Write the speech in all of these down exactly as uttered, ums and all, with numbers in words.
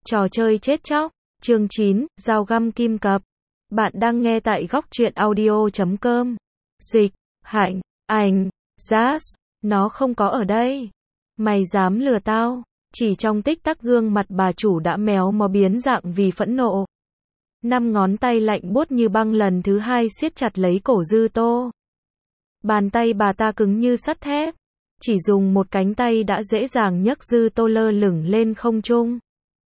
Trò chơi chết chóc, chương chín, dao găm kim cập. Bạn đang nghe tại góc truyện audio chấm com. Dịch, Hạnh, ảnh, Jazz, nó không có ở đây. Mày dám lừa tao? Chỉ trong tích tắc gương mặt bà chủ đã méo mó biến dạng vì phẫn nộ. Năm ngón tay lạnh buốt như băng lần thứ hai siết chặt lấy cổ Dư Tô. Bàn tay bà ta cứng như sắt thép. Chỉ dùng một cánh tay đã dễ dàng nhấc Dư Tô lơ lửng lên không trung.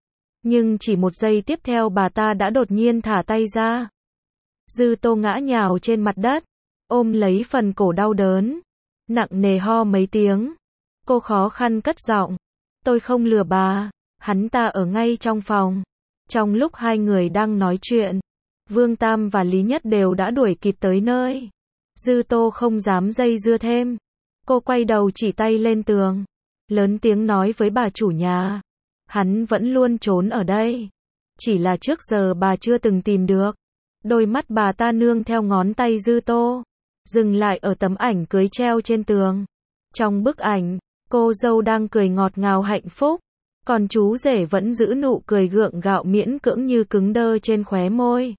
Nhưng chỉ một giây tiếp theo bà ta đã đột nhiên thả tay ra. Dư Tô ngã nhào trên mặt đất, ôm lấy phần cổ đau đớn, nặng nề ho mấy tiếng. Cô khó khăn cất giọng, tôi không lừa bà, hắn ta ở ngay trong phòng. Trong lúc hai người đang nói chuyện, Vương Tam và Lý Nhất đều đã đuổi kịp tới nơi. Dư Tô không dám dây dưa thêm. Cô quay đầu chỉ tay lên tường, lớn tiếng nói với bà chủ nhà. Hắn vẫn luôn trốn ở đây. Chỉ là trước giờ bà chưa từng tìm được. Đôi mắt bà ta nương theo ngón tay Dư Tô, dừng lại ở tấm ảnh cưới treo trên tường. Trong bức ảnh, cô dâu đang cười ngọt ngào hạnh phúc, còn chú rể vẫn giữ nụ cười gượng gạo miễn cưỡng như cứng đơ trên khóe môi.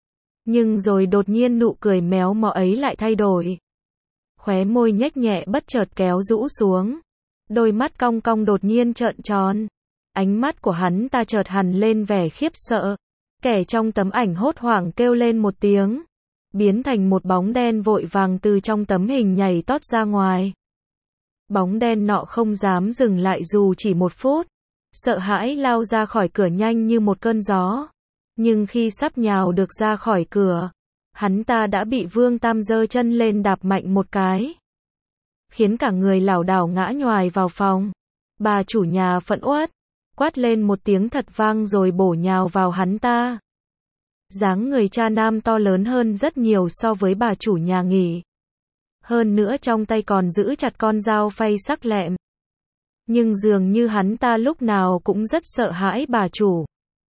Nhưng rồi đột nhiên nụ cười méo mó ấy lại thay đổi. Khóe môi nhếch nhẹ bất chợt kéo rũ xuống. Đôi mắt cong cong đột nhiên trợn tròn. Ánh mắt của hắn ta chợt hằn lên vẻ khiếp sợ. Kẻ trong tấm ảnh hốt hoảng kêu lên một tiếng, biến thành một bóng đen vội vàng từ trong tấm hình nhảy tót ra ngoài. Bóng đen nọ không dám dừng lại dù chỉ một phút, sợ hãi lao ra khỏi cửa nhanh như một cơn gió. Nhưng khi sắp nhào được ra khỏi cửa, hắn ta đã bị Vương Tam giơ chân lên đạp mạnh một cái, khiến cả người lảo đảo ngã nhoài vào phòng. Bà chủ nhà phẫn uất, quát lên một tiếng thật vang rồi bổ nhào vào hắn ta. Dáng người cha nam to lớn hơn rất nhiều so với bà chủ nhà nghỉ. Hơn nữa trong tay còn giữ chặt con dao phay sắc lẹm. Nhưng dường như hắn ta lúc nào cũng rất sợ hãi bà chủ.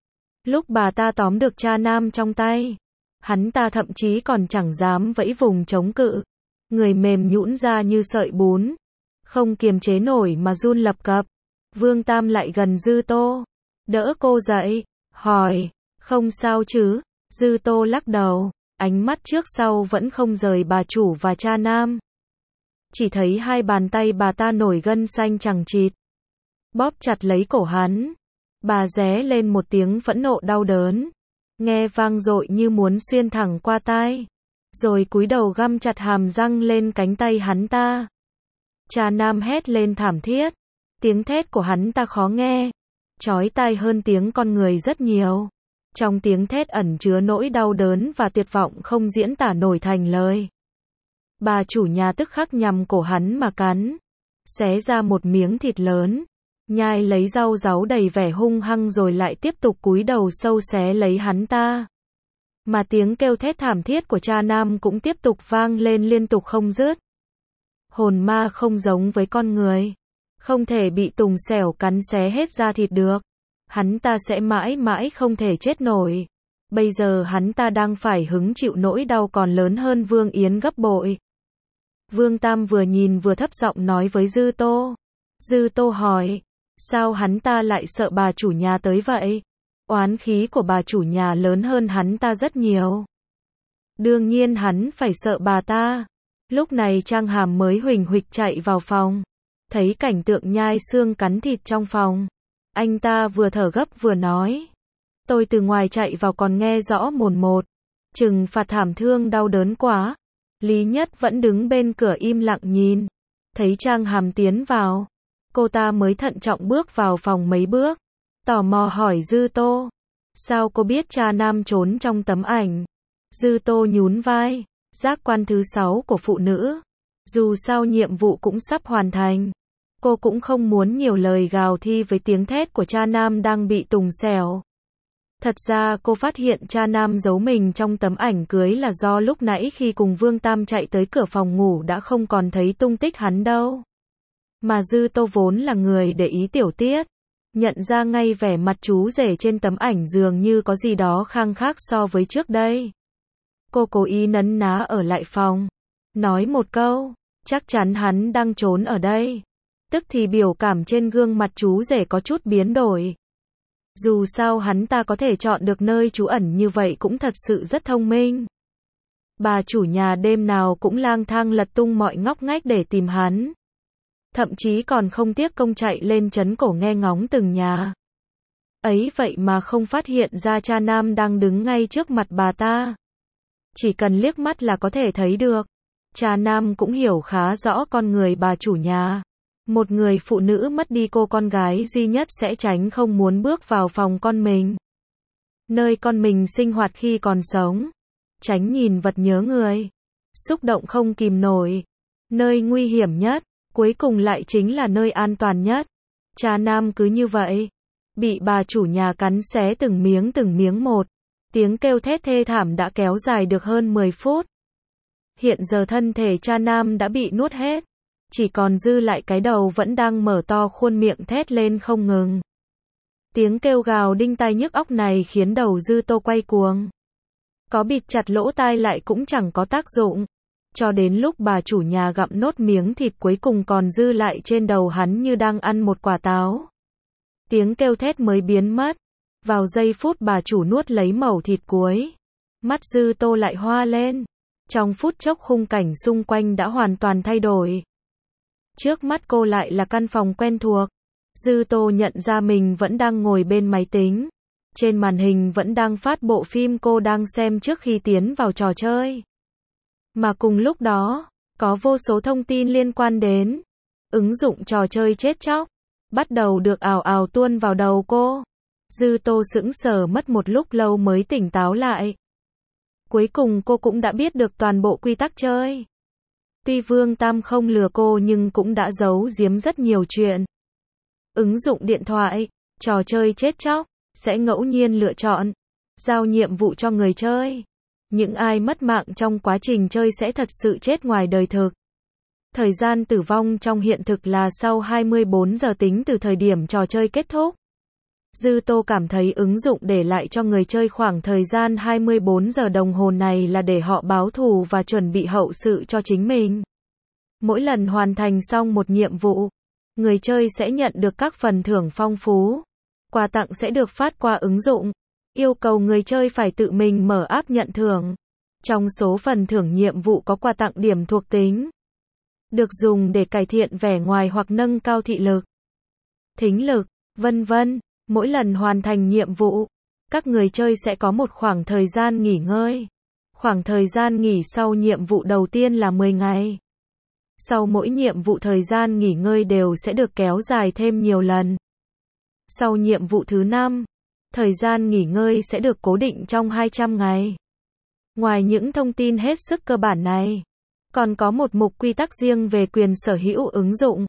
Lúc bà ta tóm được cha nam trong tay, hắn ta thậm chí còn chẳng dám vẫy vùng chống cự. Người mềm nhũn ra như sợi bún, không kiềm chế nổi mà run lập cập. Vương Tam lại gần Dư Tô, đỡ cô dậy, hỏi, không sao chứ? Dư Tô lắc đầu, ánh mắt trước sau vẫn không rời bà chủ và cha nam. Chỉ thấy hai bàn tay bà ta nổi gân xanh chằng chịt, bóp chặt lấy cổ hắn. Bà ré lên một tiếng phẫn nộ đau đớn, nghe vang dội như muốn xuyên thẳng qua tai, rồi cúi đầu găm chặt hàm răng lên cánh tay hắn ta. Cha nam hét lên thảm thiết. Tiếng thét của hắn ta khó nghe, chói tai hơn tiếng con người rất nhiều. Trong tiếng thét ẩn chứa nỗi đau đớn và tuyệt vọng không diễn tả nổi thành lời. Bà chủ nhà tức khắc nhằm cổ hắn mà cắn, xé ra một miếng thịt lớn, nhai lấy rau ráu đầy vẻ hung hăng rồi lại tiếp tục cúi đầu sâu xé lấy hắn ta. Mà tiếng kêu thét thảm thiết của cha nam cũng tiếp tục vang lên liên tục không dứt. Hồn ma không giống với con người, không thể bị tùng xẻo cắn xé hết da thịt được. Hắn ta sẽ mãi mãi không thể chết nổi. Bây giờ hắn ta đang phải hứng chịu nỗi đau còn lớn hơn Vương Yến gấp bội. Vương Tam vừa nhìn vừa thấp giọng nói với Dư Tô. Dư Tô hỏi, sao hắn ta lại sợ bà chủ nhà tới vậy? Oán khí của bà chủ nhà lớn hơn hắn ta rất nhiều. Đương nhiên hắn phải sợ bà ta. Lúc này Trang Hàm mới huỳnh huỵch chạy vào phòng. Thấy cảnh tượng nhai xương cắn thịt trong phòng, anh ta vừa thở gấp vừa nói. Tôi từ ngoài chạy vào còn nghe rõ mồn một. Trừng phạt thảm thương đau đớn quá. Lý Nhất vẫn đứng bên cửa im lặng nhìn. Thấy Trang Hàm tiến vào, cô ta mới thận trọng bước vào phòng mấy bước. Tò mò hỏi Dư Tô, sao cô biết cha nam trốn trong tấm ảnh? Dư Tô nhún vai, giác quan thứ sáu của phụ nữ. Dù sao nhiệm vụ cũng sắp hoàn thành. Cô cũng không muốn nhiều lời gào thi với tiếng thét của cha nam đang bị tùng xẻo. Thật ra cô phát hiện cha nam giấu mình trong tấm ảnh cưới là do lúc nãy khi cùng Vương Tam chạy tới cửa phòng ngủ đã không còn thấy tung tích hắn đâu. Mà Dư Tô vốn là người để ý tiểu tiết, nhận ra ngay vẻ mặt chú rể trên tấm ảnh dường như có gì đó khang khác so với trước đây. Cô cố ý nấn ná ở lại phòng, nói một câu, chắc chắn hắn đang trốn ở đây. Tức thì biểu cảm trên gương mặt chú rể có chút biến đổi. Dù sao hắn ta có thể chọn được nơi trú ẩn như vậy cũng thật sự rất thông minh. Bà chủ nhà đêm nào cũng lang thang lật tung mọi ngóc ngách để tìm hắn. Thậm chí còn không tiếc công chạy lên trấn cổ nghe ngóng từng nhà. Ấy vậy mà không phát hiện ra cha nam đang đứng ngay trước mặt bà ta. Chỉ cần liếc mắt là có thể thấy được. Cha nam cũng hiểu khá rõ con người bà chủ nhà. Một người phụ nữ mất đi cô con gái duy nhất sẽ tránh không muốn bước vào phòng con mình. Nơi con mình sinh hoạt khi còn sống. Tránh nhìn vật nhớ người. Xúc động không kìm nổi. Nơi nguy hiểm nhất, cuối cùng lại chính là nơi an toàn nhất. Cha nam cứ như vậy. Bị bà chủ nhà cắn xé từng miếng từng miếng một. Tiếng kêu thét thê thảm đã kéo dài được hơn mười phút. Hiện giờ thân thể cha nam đã bị nuốt hết. Chỉ còn dư lại cái đầu vẫn đang mở to khuôn miệng thét lên không ngừng. Tiếng kêu gào đinh tai nhức óc này khiến đầu Dư Tô quay cuồng. Có bịt chặt lỗ tai lại cũng chẳng có tác dụng. Cho đến lúc bà chủ nhà gặm nốt miếng thịt cuối cùng còn dư lại trên đầu hắn như đang ăn một quả táo. Tiếng kêu thét mới biến mất. Vào giây phút bà chủ nuốt lấy mẩu thịt cuối. Mắt Dư Tô lại hoa lên. Trong phút chốc khung cảnh xung quanh đã hoàn toàn thay đổi. Trước mắt cô lại là căn phòng quen thuộc. Dư Tô nhận ra mình vẫn đang ngồi bên máy tính. Trên màn hình vẫn đang phát bộ phim cô đang xem trước khi tiến vào trò chơi. Mà cùng lúc đó, có vô số thông tin liên quan đến ứng dụng trò chơi chết chóc, bắt đầu được ào ào tuôn vào đầu cô. Dư Tô sững sờ mất một lúc lâu mới tỉnh táo lại. Cuối cùng cô cũng đã biết được toàn bộ quy tắc chơi. Tuy Vương Tam không lừa cô nhưng cũng đã giấu giếm rất nhiều chuyện. Ứng dụng điện thoại, trò chơi chết chóc, sẽ ngẫu nhiên lựa chọn, giao nhiệm vụ cho người chơi. Những ai mất mạng trong quá trình chơi sẽ thật sự chết ngoài đời thực. Thời gian tử vong trong hiện thực là sau hai mươi bốn giờ tính từ thời điểm trò chơi kết thúc. Dư Tô cảm thấy ứng dụng để lại cho người chơi khoảng thời gian hai mươi bốn giờ đồng hồ này là để họ báo thù và chuẩn bị hậu sự cho chính mình. Mỗi lần hoàn thành xong một nhiệm vụ, người chơi sẽ nhận được các phần thưởng phong phú. Quà tặng sẽ được phát qua ứng dụng. Yêu cầu người chơi phải tự mình mở app nhận thưởng. Trong số phần thưởng nhiệm vụ có quà tặng điểm thuộc tính. Được dùng để cải thiện vẻ ngoài hoặc nâng cao thị lực, thính lực, vân vân. Mỗi lần hoàn thành nhiệm vụ, các người chơi sẽ có một khoảng thời gian nghỉ ngơi. Khoảng thời gian nghỉ sau nhiệm vụ đầu tiên là mười ngày. Sau mỗi nhiệm vụ thời gian nghỉ ngơi đều sẽ được kéo dài thêm nhiều lần. Sau nhiệm vụ thứ năm, thời gian nghỉ ngơi sẽ được cố định trong hai trăm ngày. Ngoài những thông tin hết sức cơ bản này, còn có một mục quy tắc riêng về quyền sở hữu ứng dụng.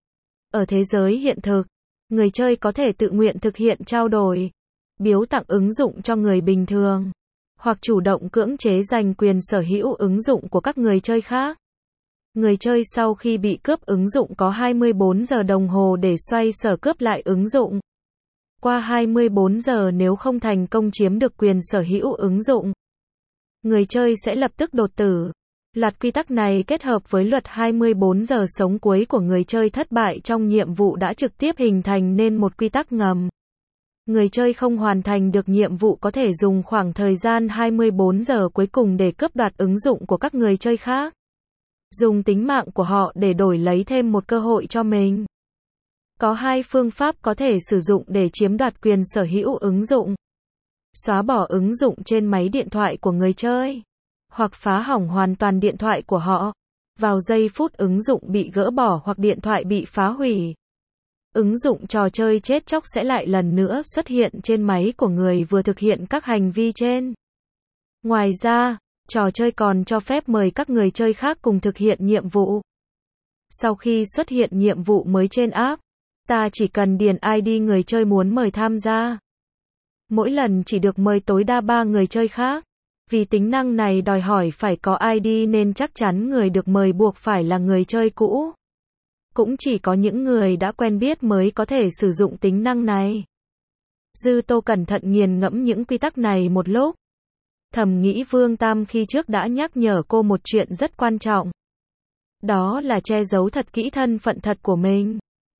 Ở thế giới hiện thực, người chơi có thể tự nguyện thực hiện trao đổi, biếu tặng ứng dụng cho người bình thường, hoặc chủ động cưỡng chế giành quyền sở hữu ứng dụng của các người chơi khác. Người chơi sau khi bị cướp ứng dụng có hai mươi bốn giờ đồng hồ để xoay sở cướp lại ứng dụng. Qua hai mươi bốn giờ nếu không thành công chiếm được quyền sở hữu ứng dụng, người chơi sẽ lập tức đột tử. Loạt quy tắc này kết hợp với luật hai mươi bốn giờ sống cuối của người chơi thất bại trong nhiệm vụ đã trực tiếp hình thành nên một quy tắc ngầm. Người chơi không hoàn thành được nhiệm vụ có thể dùng khoảng thời gian hai mươi bốn giờ cuối cùng để cướp đoạt ứng dụng của các người chơi khác. Dùng tính mạng của họ để đổi lấy thêm một cơ hội cho mình. Có hai phương pháp có thể sử dụng để chiếm đoạt quyền sở hữu ứng dụng. Xóa bỏ ứng dụng trên máy điện thoại của người chơi, hoặc phá hỏng hoàn toàn điện thoại của họ. Vào giây phút ứng dụng bị gỡ bỏ hoặc điện thoại bị phá hủy, ứng dụng trò chơi chết chóc sẽ lại lần nữa xuất hiện trên máy của người vừa thực hiện các hành vi trên. Ngoài ra, trò chơi còn cho phép mời các người chơi khác cùng thực hiện nhiệm vụ. Sau khi xuất hiện nhiệm vụ mới trên app, ta chỉ cần điền i đê người chơi muốn mời tham gia. Mỗi lần chỉ được mời tối đa ba người chơi khác. Vì tính năng này đòi hỏi phải có i đê nên chắc chắn người được mời buộc phải là người chơi cũ. Cũng chỉ có những người đã quen biết mới có thể sử dụng tính năng này. Dư Tô cẩn thận nghiền ngẫm những quy tắc này một lúc. Thầm nghĩ Vương Tam khi trước đã nhắc nhở cô một chuyện rất quan trọng. Đó là che giấu thật kỹ thân phận thật của mình.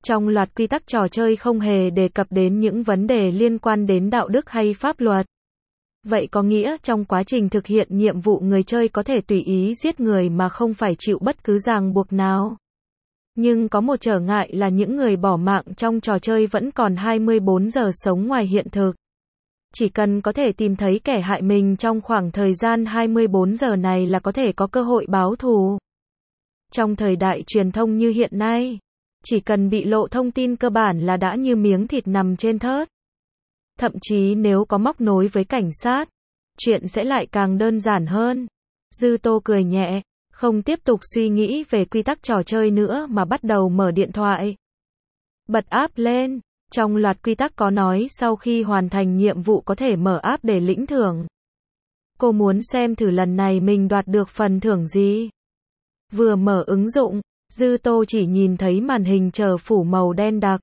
Trong loạt quy tắc trò chơi không hề đề cập đến những vấn đề liên quan đến đạo đức hay pháp luật. Vậy có nghĩa trong quá trình thực hiện nhiệm vụ người chơi có thể tùy ý giết người mà không phải chịu bất cứ ràng buộc nào. Nhưng có một trở ngại là những người bỏ mạng trong trò chơi vẫn còn hai mươi bốn giờ sống ngoài hiện thực. Chỉ cần có thể tìm thấy kẻ hại mình trong khoảng thời gian hai mươi bốn giờ này là có thể có cơ hội báo thù. Trong thời đại truyền thông như hiện nay, chỉ cần bị lộ thông tin cơ bản là đã như miếng thịt nằm trên thớt. Thậm chí nếu có móc nối với cảnh sát, chuyện sẽ lại càng đơn giản hơn. Dư Tô cười nhẹ, không tiếp tục suy nghĩ về quy tắc trò chơi nữa mà bắt đầu mở điện thoại. Bật app lên, trong loạt quy tắc có nói sau khi hoàn thành nhiệm vụ có thể mở app để lĩnh thưởng. Cô muốn xem thử lần này mình đoạt được phần thưởng gì. Vừa mở ứng dụng, Dư Tô chỉ nhìn thấy màn hình chờ phủ màu đen đặc.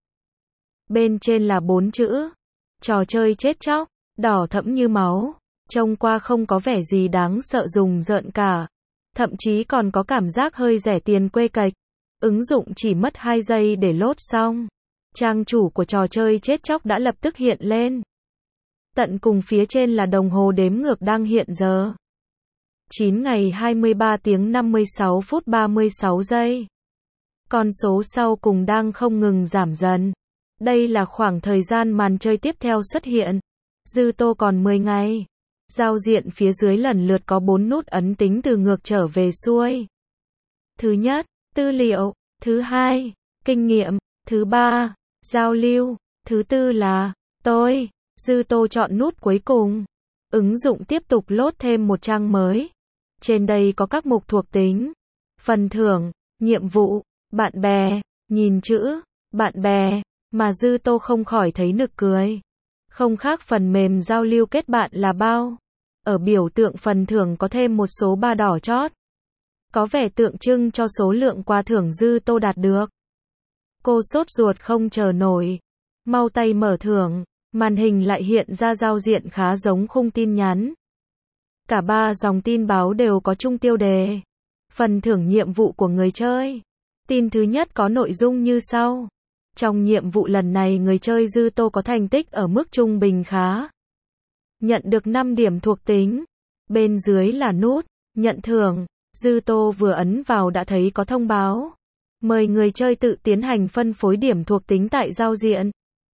Bên trên là bốn chữ. Trò chơi chết chóc, đỏ thẫm như máu. Trông qua không có vẻ gì đáng sợ rùng rợn cả. Thậm chí còn có cảm giác hơi rẻ tiền quê cạch. Ứng dụng chỉ mất hai giây để load xong. Trang chủ của trò chơi chết chóc đã lập tức hiện lên. Tận cùng phía trên là đồng hồ đếm ngược đang hiện giờ. chín ngày hai mươi ba tiếng năm mươi sáu phút ba mươi sáu giây. Con số sau cùng đang không ngừng giảm dần. Đây là khoảng thời gian màn chơi tiếp theo xuất hiện. Dư Tô còn mười ngày. Giao diện phía dưới lần lượt có bốn nút ấn tính từ ngược trở về xuôi. Thứ nhất, tư liệu. Thứ hai, kinh nghiệm. Thứ ba, giao lưu. Thứ tư là, tôi. Dư Tô chọn nút cuối cùng. Ứng dụng tiếp tục load thêm một trang mới. Trên đây có các mục thuộc tính. Phần thưởng, nhiệm vụ, bạn bè, nhìn chữ, bạn bè, mà Dư Tô không khỏi thấy nực cười. Không khác phần mềm giao lưu kết bạn là bao. Ở biểu tượng phần thưởng có thêm một số ba đỏ chót. Có vẻ tượng trưng cho số lượng quà thưởng Dư Tô đạt được. Cô sốt ruột không chờ nổi. Mau tay mở thưởng, màn hình lại hiện ra giao diện khá giống khung tin nhắn. Cả ba dòng tin báo đều có chung tiêu đề. Phần thưởng nhiệm vụ của người chơi. Tin thứ nhất có nội dung như sau. Trong nhiệm vụ lần này người chơi Dư Tô có thành tích ở mức trung bình khá. Nhận được năm điểm thuộc tính. Bên dưới là nút, nhận thưởng. Dư Tô vừa ấn vào đã thấy có thông báo. Mời người chơi tự tiến hành phân phối điểm thuộc tính tại giao diện.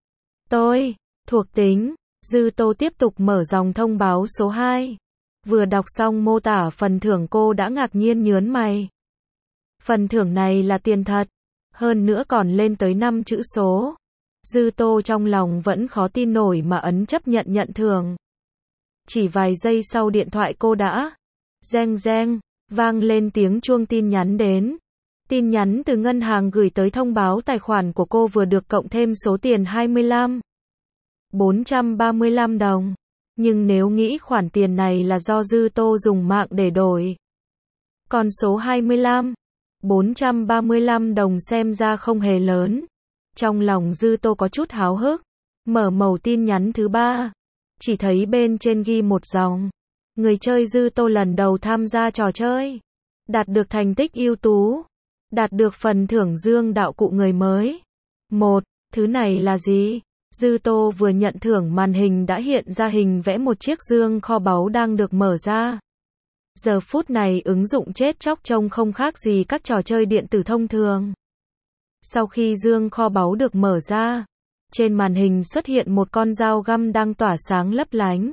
Tôi, thuộc tính. Dư Tô tiếp tục mở dòng thông báo số hai. Vừa đọc xong mô tả phần thưởng cô đã ngạc nhiên nhớn mày. Phần thưởng này là tiền thật. Hơn nữa còn lên tới năm chữ số. Dư Tô trong lòng vẫn khó tin nổi mà ấn chấp nhận nhận thưởng. Chỉ vài giây sau điện thoại cô đã reng reng, vang lên tiếng chuông tin nhắn đến. Tin nhắn từ ngân hàng gửi tới thông báo tài khoản của cô vừa được cộng thêm số tiền hai mươi lăm nghìn bốn trăm ba mươi lăm đồng. Nhưng nếu nghĩ khoản tiền này là do Dư Tô dùng mạng để đổi. Con số hai mươi lăm nghìn bốn trăm ba mươi lăm đồng xem ra không hề lớn. Trong lòng Dư Tô có chút háo hức. Mở mẩu tin nhắn thứ ba. Chỉ thấy bên trên ghi một dòng. Người chơi Dư Tô lần đầu tham gia trò chơi. Đạt được thành tích ưu tú. Đạt được phần thưởng dương đạo cụ người mới. Một. Thứ này là gì? Dư Tô vừa nhận thưởng màn hình đã hiện ra hình vẽ một chiếc dương kho báu đang được mở ra. Giờ phút này ứng dụng chết chóc trông không khác gì các trò chơi điện tử thông thường. Sau khi dương kho báu được mở ra, trên màn hình xuất hiện một con dao găm đang tỏa sáng lấp lánh.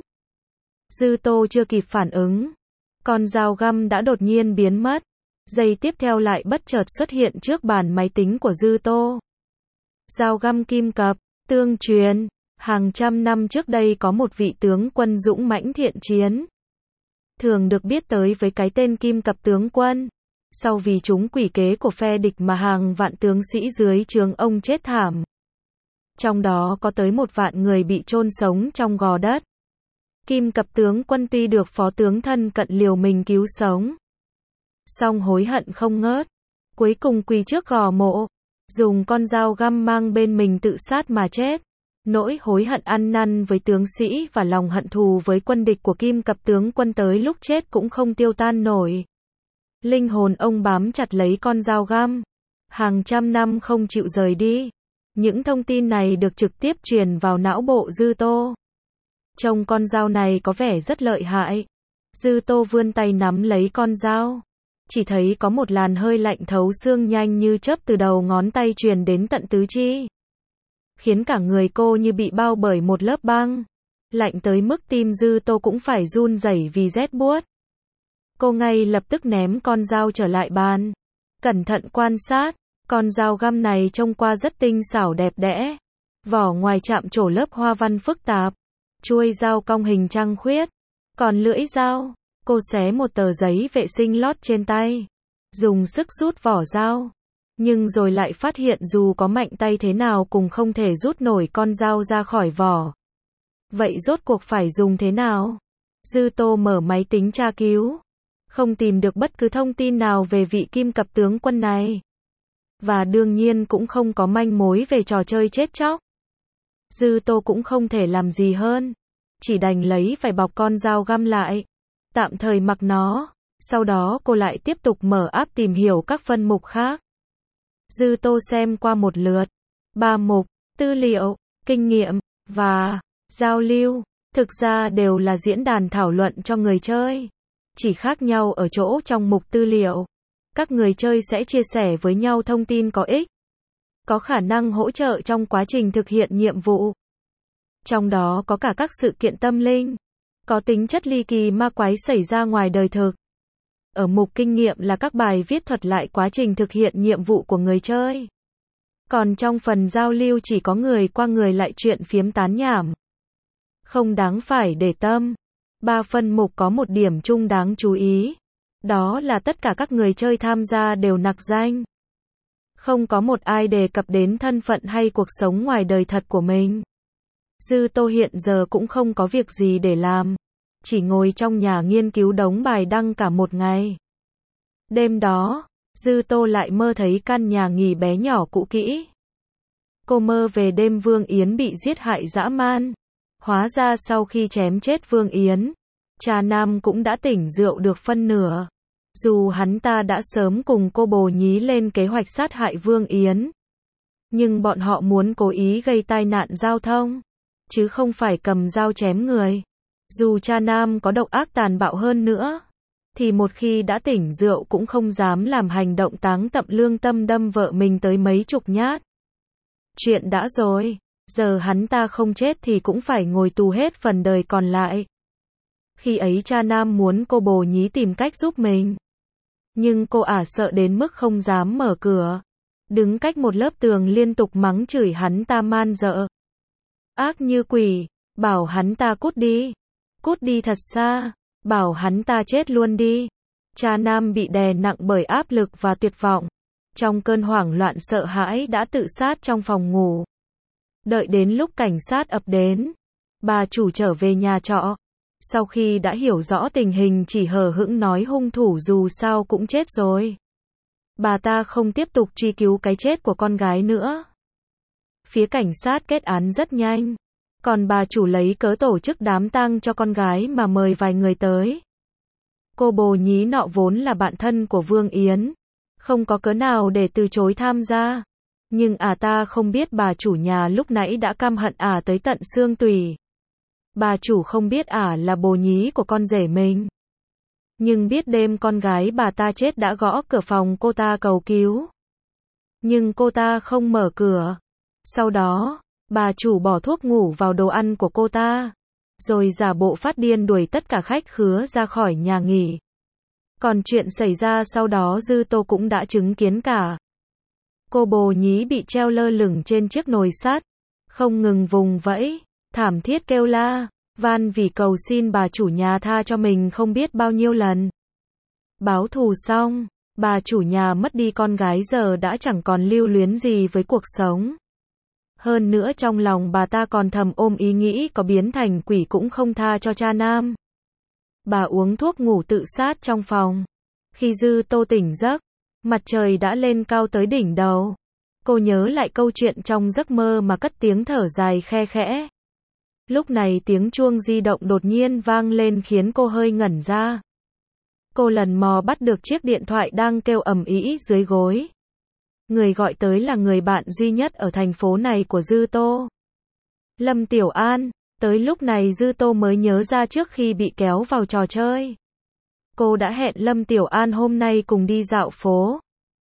Dư Tô chưa kịp phản ứng. Con dao găm đã đột nhiên biến mất. Giây tiếp theo lại bất chợt xuất hiện trước bàn máy tính của Dư Tô. Dao găm kim cập, tương truyền. Hàng trăm năm trước đây có một vị tướng quân dũng mãnh thiện chiến. Thường được biết tới với cái tên kim cập tướng quân. Sau vì chúng quỷ kế của phe địch mà hàng vạn tướng sĩ dưới trướng ông chết thảm. Trong đó có tới một vạn người bị chôn sống trong gò đất. Kim cập tướng quân tuy được phó tướng thân cận liều mình cứu sống. Song hối hận không ngớt. Cuối cùng quỳ trước gò mộ. Dùng con dao găm mang bên mình tự sát mà chết. Nỗi hối hận ăn năn với tướng sĩ và lòng hận thù với quân địch của kim cập tướng quân tới lúc chết cũng không tiêu tan nổi. Linh hồn ông bám chặt lấy con dao găm. Hàng trăm năm không chịu rời đi. Những thông tin này được trực tiếp truyền vào não bộ Dư Tô. Trông con dao này có vẻ rất lợi hại. Dư Tô vươn tay nắm lấy con dao. Chỉ thấy có một làn hơi lạnh thấu xương nhanh như chớp từ đầu ngón tay truyền đến tận tứ chi. Khiến cả người cô như bị bao bởi một lớp băng. Lạnh tới mức tim Dư Tô cũng phải run rẩy vì rét buốt. Cô ngay lập tức ném con dao trở lại bàn. Cẩn thận quan sát, con dao găm này trông qua rất tinh xảo đẹp đẽ. Vỏ ngoài chạm trổ lớp hoa văn phức tạp. Chuôi dao cong hình trăng khuyết. Còn lưỡi dao, cô xé một tờ giấy vệ sinh lót trên tay. Dùng sức rút vỏ dao. Nhưng rồi lại phát hiện dù có mạnh tay thế nào cũng không thể rút nổi con dao ra khỏi vỏ. Vậy rốt cuộc phải dùng thế nào? Dư Tô mở máy tính tra cứu. Không tìm được bất cứ thông tin nào về vị kim cập tướng quân này. Và đương nhiên cũng không có manh mối về trò chơi chết chóc. Dư Tô cũng không thể làm gì hơn. Chỉ đành lấy vải bọc con dao găm lại. Tạm thời mặc nó. Sau đó cô lại tiếp tục mở app tìm hiểu các phân mục khác. Dư Tô xem qua một lượt. Ba mục, tư liệu, kinh nghiệm, và giao lưu. Thực ra đều là diễn đàn thảo luận cho người chơi. Chỉ khác nhau ở chỗ trong mục tư liệu. Các người chơi sẽ chia sẻ với nhau thông tin có ích. Có khả năng hỗ trợ trong quá trình thực hiện nhiệm vụ. Trong đó có cả các sự kiện tâm linh. Có tính chất ly kỳ ma quái xảy ra ngoài đời thực. Ở mục kinh nghiệm là các bài viết thuật lại quá trình thực hiện nhiệm vụ của người chơi. Còn trong phần giao lưu chỉ có người qua người lại chuyện phiếm tán nhảm. Không đáng phải để tâm. Ba phân mục có một điểm chung đáng chú ý. Đó là tất cả các người chơi tham gia đều nặc danh. Không có một ai đề cập đến thân phận hay cuộc sống ngoài đời thật của mình. Dư Tô hiện giờ cũng không có việc gì để làm. Chỉ ngồi trong nhà nghiên cứu đống bài đăng cả một ngày. Đêm đó, Dư Tô lại mơ thấy căn nhà nghỉ bé nhỏ cũ kỹ. Cô mơ về đêm Vương Yến bị giết hại dã man. Hóa ra sau khi chém chết Vương Yến, cha Nam cũng đã tỉnh rượu được phân nửa. Dù hắn ta đã sớm cùng cô bồ nhí lên kế hoạch sát hại Vương Yến. Nhưng bọn họ muốn cố ý gây tai nạn giao thông. Chứ không phải cầm dao chém người. Dù cha Nam có độc ác tàn bạo hơn nữa. Thì một khi đã tỉnh rượu cũng không dám làm hành động táng tận lương tâm đâm vợ mình tới mấy chục nhát. Chuyện đã rồi. Giờ hắn ta không chết thì cũng phải ngồi tù hết phần đời còn lại. Khi ấy cha Nam muốn cô bồ nhí tìm cách giúp mình. Nhưng cô ả sợ đến mức không dám mở cửa. Đứng cách một lớp tường liên tục mắng chửi hắn ta man dợ. Ác như quỷ, bảo hắn ta cút đi. Cút đi thật xa, bảo hắn ta chết luôn đi. Cha Nam bị đè nặng bởi áp lực và tuyệt vọng. Trong cơn hoảng loạn sợ hãi đã tự sát trong phòng ngủ. Đợi đến lúc cảnh sát ập đến, bà chủ trở về nhà trọ. Sau khi đã hiểu rõ tình hình chỉ hờ hững nói hung thủ dù sao cũng chết rồi. Bà ta không tiếp tục truy cứu cái chết của con gái nữa. Phía cảnh sát kết án rất nhanh. Còn bà chủ lấy cớ tổ chức đám tang cho con gái mà mời vài người tới. Cô bồ nhí nọ vốn là bạn thân của Vương Yến. Không có cớ nào để từ chối tham gia. Nhưng ả ta không biết bà chủ nhà lúc nãy đã căm hận ả tới tận xương tủy. Bà chủ không biết ả là bồ nhí của con rể mình. Nhưng biết đêm con gái bà ta chết đã gõ cửa phòng cô ta cầu cứu. Nhưng cô ta không mở cửa. Sau đó, bà chủ bỏ thuốc ngủ vào đồ ăn của cô ta. Rồi giả bộ phát điên đuổi tất cả khách khứa ra khỏi nhà nghỉ. Còn chuyện xảy ra sau đó Dư Tô cũng đã chứng kiến cả. Cô bồ nhí bị treo lơ lửng trên chiếc nồi sắt. Không ngừng vùng vẫy, thảm thiết kêu la, van vì cầu xin bà chủ nhà tha cho mình không biết bao nhiêu lần. Báo thù xong, bà chủ nhà mất đi con gái giờ đã chẳng còn lưu luyến gì với cuộc sống. Hơn nữa trong lòng bà ta còn thầm ôm ý nghĩ có biến thành quỷ cũng không tha cho cha Nam. Bà uống thuốc ngủ tự sát trong phòng. Khi Dư Tô tỉnh giấc, mặt trời đã lên cao tới đỉnh đầu. Cô nhớ lại câu chuyện trong giấc mơ mà cất tiếng thở dài khe khẽ. Lúc này tiếng chuông di động đột nhiên vang lên khiến cô hơi ngẩn ra. Cô lần mò bắt được chiếc điện thoại đang kêu ầm ĩ dưới gối. Người gọi tới là người bạn duy nhất ở thành phố này của Dư Tô. Lâm Tiểu An. Tới lúc này Dư Tô mới nhớ ra trước khi bị kéo vào trò chơi, cô đã hẹn Lâm Tiểu An hôm nay cùng đi dạo phố.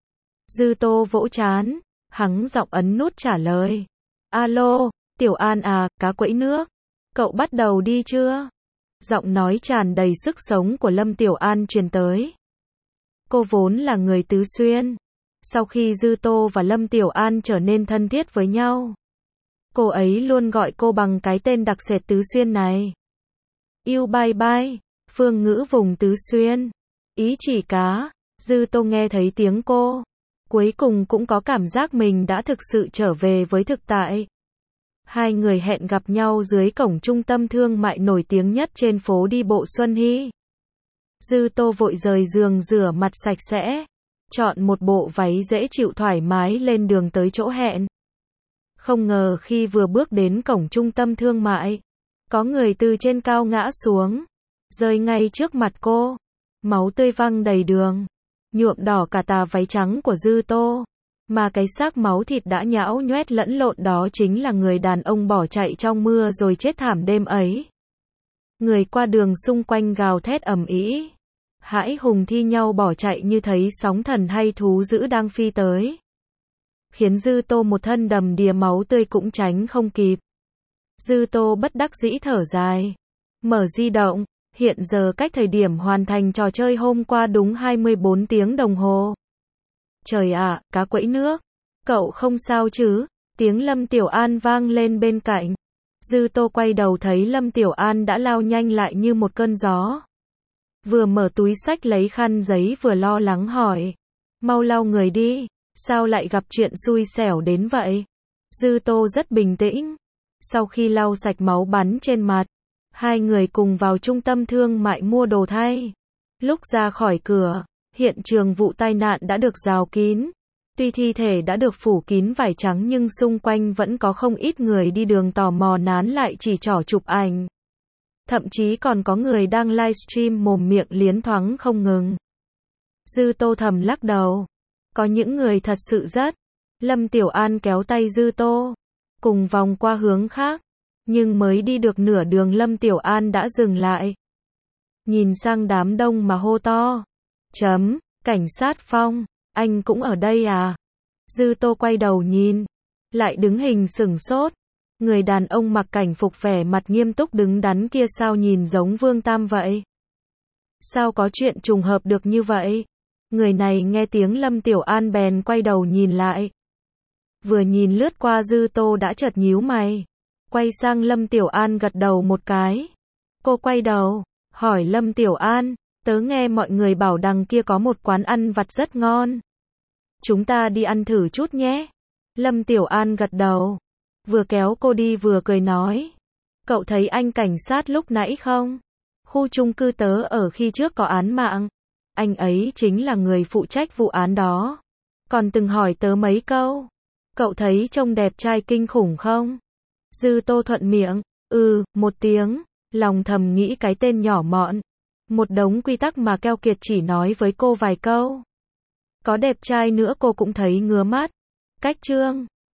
Dư Tô vỗ trán, hắng giọng ấn nút trả lời. Alo, Tiểu An à, cá quẫy nước. Cậu bắt đầu đi chưa? Giọng nói tràn đầy sức sống của Lâm Tiểu An truyền tới. Cô vốn là người Tứ Xuyên. Sau khi Dư Tô và Lâm Tiểu An trở nên thân thiết với nhau, cô ấy luôn gọi cô bằng cái tên đặc sệt Tứ Xuyên này. Yêu bye bye, phương ngữ vùng Tứ Xuyên. Ý chỉ cá. Dư Tô nghe thấy tiếng cô, cuối cùng cũng có cảm giác mình đã thực sự trở về với thực tại. Hai người hẹn gặp nhau dưới cổng trung tâm thương mại nổi tiếng nhất trên phố đi bộ Xuân Hy. Dư Tô vội rời giường rửa mặt sạch sẽ, chọn một bộ váy dễ chịu thoải mái lên đường tới chỗ hẹn. Không ngờ khi vừa bước đến cổng trung tâm thương mại, có người từ trên cao ngã xuống, rơi ngay trước mặt cô. Máu tươi văng đầy đường, nhuộm đỏ cả tà váy trắng của Dư Tô. Mà cái xác máu thịt đã nhão nhoét lẫn lộn đó chính là người đàn ông bỏ chạy trong mưa rồi chết thảm đêm ấy. Người qua đường xung quanh gào thét ầm ĩ, hãi hùng thi nhau bỏ chạy như thấy sóng thần hay thú dữ đang phi tới, khiến Dư Tô một thân đầm đìa máu tươi cũng tránh không kịp. Dư Tô bất đắc dĩ thở dài, mở di động, hiện giờ cách thời điểm hoàn thành trò chơi hôm qua đúng hai mươi bốn tiếng đồng hồ. Trời ạ, à, cá quẫy nước, cậu không sao chứ? Tiếng Lâm Tiểu An vang lên bên cạnh. Dư Tô quay đầu thấy Lâm Tiểu An đã lao nhanh lại như một cơn gió. Vừa mở túi xách lấy khăn giấy vừa lo lắng hỏi. Mau lau người đi, sao lại gặp chuyện xui xẻo đến vậy? Dư Tô rất bình tĩnh. Sau khi lau sạch máu bắn trên mặt, hai người cùng vào trung tâm thương mại mua đồ thay. Lúc ra khỏi cửa, hiện trường vụ tai nạn đã được rào kín. Tuy thi thể đã được phủ kín vải trắng nhưng xung quanh vẫn có không ít người đi đường tò mò nán lại chỉ trỏ chụp ảnh. Thậm chí còn có người đang livestream mồm miệng liến thoáng không ngừng. Dư Tô thầm lắc đầu. Có những người thật sự rất. Lâm Tiểu An kéo tay Dư Tô, cùng vòng qua hướng khác. Nhưng mới đi được nửa đường Lâm Tiểu An đã dừng lại. Nhìn sang đám đông mà hô to. Chấm, cảnh sát Phong, anh cũng ở đây à? Dư Tô quay đầu nhìn, lại đứng hình sửng sốt. Người đàn ông mặc cảnh phục vẻ mặt nghiêm túc đứng đắn kia sao nhìn giống Vương Tam vậy? Sao có chuyện trùng hợp được như vậy? Người này nghe tiếng Lâm Tiểu An bèn quay đầu nhìn lại. Vừa nhìn lướt qua Dư Tô đã chợt nhíu mày. Quay sang Lâm Tiểu An gật đầu một cái. Cô quay đầu, hỏi Lâm Tiểu An, tớ nghe mọi người bảo đằng kia có một quán ăn vặt rất ngon. Chúng ta đi ăn thử chút nhé. Lâm Tiểu An gật đầu, vừa kéo cô đi vừa cười nói. Cậu thấy anh cảnh sát lúc nãy không? Khu chung cư tớ ở khi trước có án mạng. Anh ấy chính là người phụ trách vụ án đó. Còn từng hỏi tớ mấy câu. Cậu thấy trông đẹp trai kinh khủng không? Dư Tô thuận miệng, ừ, một tiếng, lòng thầm nghĩ cái tên nhỏ mọn. Một đống quy tắc mà keo kiệt chỉ nói với cô vài câu. Có đẹp trai nữa cô cũng thấy ngứa mắt. Cách chương